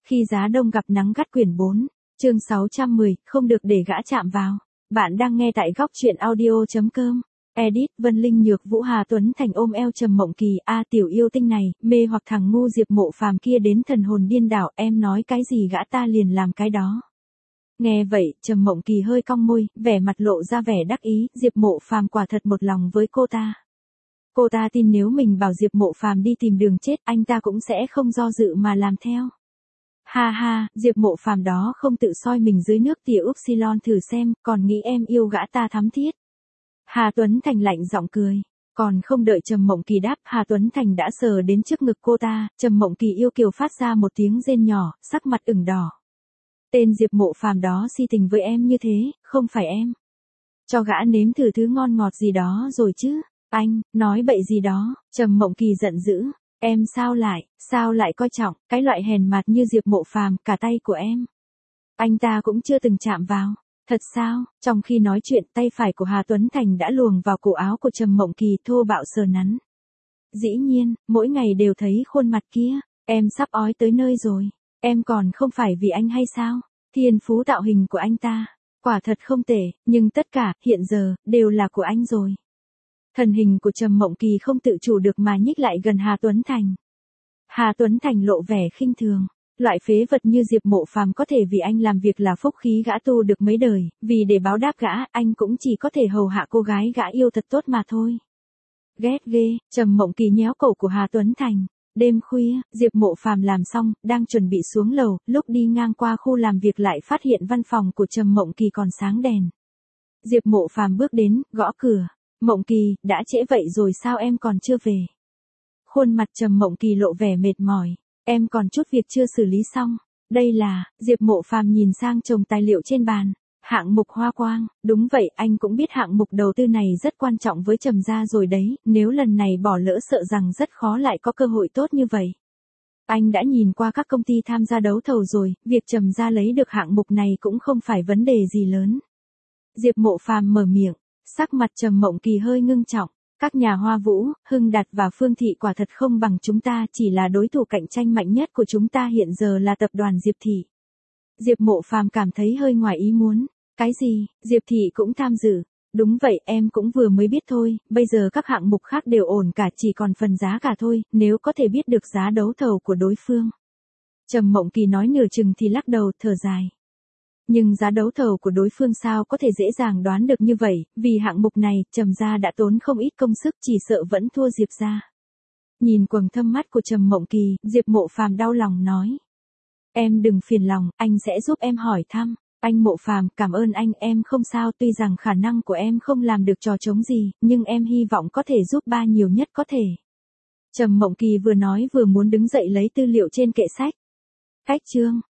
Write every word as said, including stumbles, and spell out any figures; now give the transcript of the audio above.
Khi giá đông gặp nắng gắt quyển bốn, chương sáu trăm mười, không được để gã chạm vào. Bạn đang nghe tại góc truyện audio.com. Edit Vân Linh Nhược Vũ Hà Tuấn Thành ôm eo Trầm Mộng Kỳ. A tiểu yêu tinh này, mê hoặc thằng ngu Diệp Mộ Phàm kia đến thần hồn điên đảo. Em nói cái gì gã ta liền làm cái đó. Nghe vậy, Trầm Mộng Kỳ hơi cong môi, vẻ mặt lộ ra vẻ đắc ý. Diệp Mộ Phàm quả thật một lòng với cô ta. Cô ta tin nếu mình bảo Diệp Mộ Phàm đi tìm đường chết, anh ta cũng sẽ không do dự mà làm theo. Ha ha, Diệp Mộ Phàm đó không tự soi mình dưới nước tỉa upsilon thử xem, còn nghĩ em yêu gã ta thắm thiết. Hà Tuấn Thành lạnh giọng cười. Còn không đợi Trầm Mộng Kỳ đáp, Hà Tuấn Thành đã sờ đến trước ngực cô ta. Trầm Mộng Kỳ yêu kiều phát ra một tiếng rên nhỏ, sắc mặt ửng đỏ. Tên Diệp Mộ Phàm đó si tình với em như thế, không phải em. Cho gã nếm thử thứ ngon ngọt gì đó rồi chứ. Anh, nói bậy gì đó. Trầm Mộng Kỳ giận dữ. Em sao lại, sao lại coi trọng, cái loại hèn mặt như Diệp Mộ Phàm, cả tay của em. Anh ta cũng chưa từng chạm vào. Thật sao? Trong khi nói chuyện, tay phải của Hà Tuấn Thành đã luồn vào cổ áo của Trầm Mộng Kỳ thô bạo sờ nắn. Dĩ nhiên, mỗi ngày đều thấy khuôn mặt kia, em sắp ói tới nơi rồi. Em còn không phải vì anh hay sao? Thiên phú tạo hình của anh ta, quả thật không tệ, nhưng tất cả, hiện giờ, đều là của anh rồi. Thần hình của Trầm Mộng Kỳ không tự chủ được mà nhích lại gần Hà Tuấn Thành. Hà Tuấn Thành lộ vẻ khinh thường. Loại phế vật như Diệp Mộ Phàm có thể vì anh làm việc là phúc khí gã tu được mấy đời, vì để báo đáp gã, anh cũng chỉ có thể hầu hạ cô gái gã yêu thật tốt mà thôi. Ghét ghê, Trầm Mộng Kỳ nhéo cổ của Hà Tuấn Thành. Đêm khuya, Diệp Mộ Phàm làm xong, đang chuẩn bị xuống lầu, lúc đi ngang qua khu làm việc lại phát hiện văn phòng của Trầm Mộng Kỳ còn sáng đèn. Diệp Mộ Phàm bước đến, gõ cửa. Mộng Kỳ, đã trễ vậy rồi sao em còn chưa về? Khuôn mặt Trầm Mộng Kỳ lộ vẻ mệt mỏi. Em còn chút việc chưa xử lý xong. Đây là, Diệp Mộ Phàm nhìn sang chồng tài liệu trên bàn. Hạng mục Hoa Quang, đúng vậy, anh cũng biết hạng mục đầu tư này rất quan trọng với Trầm gia rồi đấy, nếu lần này bỏ lỡ sợ rằng rất khó lại có cơ hội tốt như vậy. Anh đã nhìn qua các công ty tham gia đấu thầu rồi, việc Trầm gia lấy được hạng mục này cũng không phải vấn đề gì lớn. Diệp Mộ Phàm mở miệng, sắc mặt Trầm Mộng Kỳ hơi ngưng trọng. Các nhà Hoa Vũ, Hưng Đạt và Phương Thị quả thật không bằng chúng ta, chỉ là đối thủ cạnh tranh mạnh nhất của chúng ta hiện giờ là tập đoàn Diệp Thị. Diệp Mộ Phàm cảm thấy hơi ngoài ý muốn. Cái gì, Diệp Thị cũng tham dự? Đúng vậy, em cũng vừa mới biết thôi, bây giờ các hạng mục khác đều ổn cả, chỉ còn phần giá cả thôi, nếu có thể biết được giá đấu thầu của đối phương. Trầm Mộng Kỳ nói nửa chừng thì lắc đầu, thở dài. Nhưng giá đấu thầu của đối phương sao có thể dễ dàng đoán được như vậy, vì hạng mục này, Trầm gia đã tốn không ít công sức, chỉ sợ vẫn thua Diệp gia. Nhìn quầng thâm mắt của Trầm Mộng Kỳ, Diệp Mộ Phàm đau lòng nói. Em đừng phiền lòng, anh sẽ giúp em hỏi thăm. Anh Mộ Phàm, cảm ơn anh, em không sao, tuy rằng khả năng của em không làm được trò trống gì, nhưng em hy vọng có thể giúp ba nhiều nhất có thể. Trầm Mộng Kỳ vừa nói vừa muốn đứng dậy lấy tư liệu trên kệ sách. Cách chương,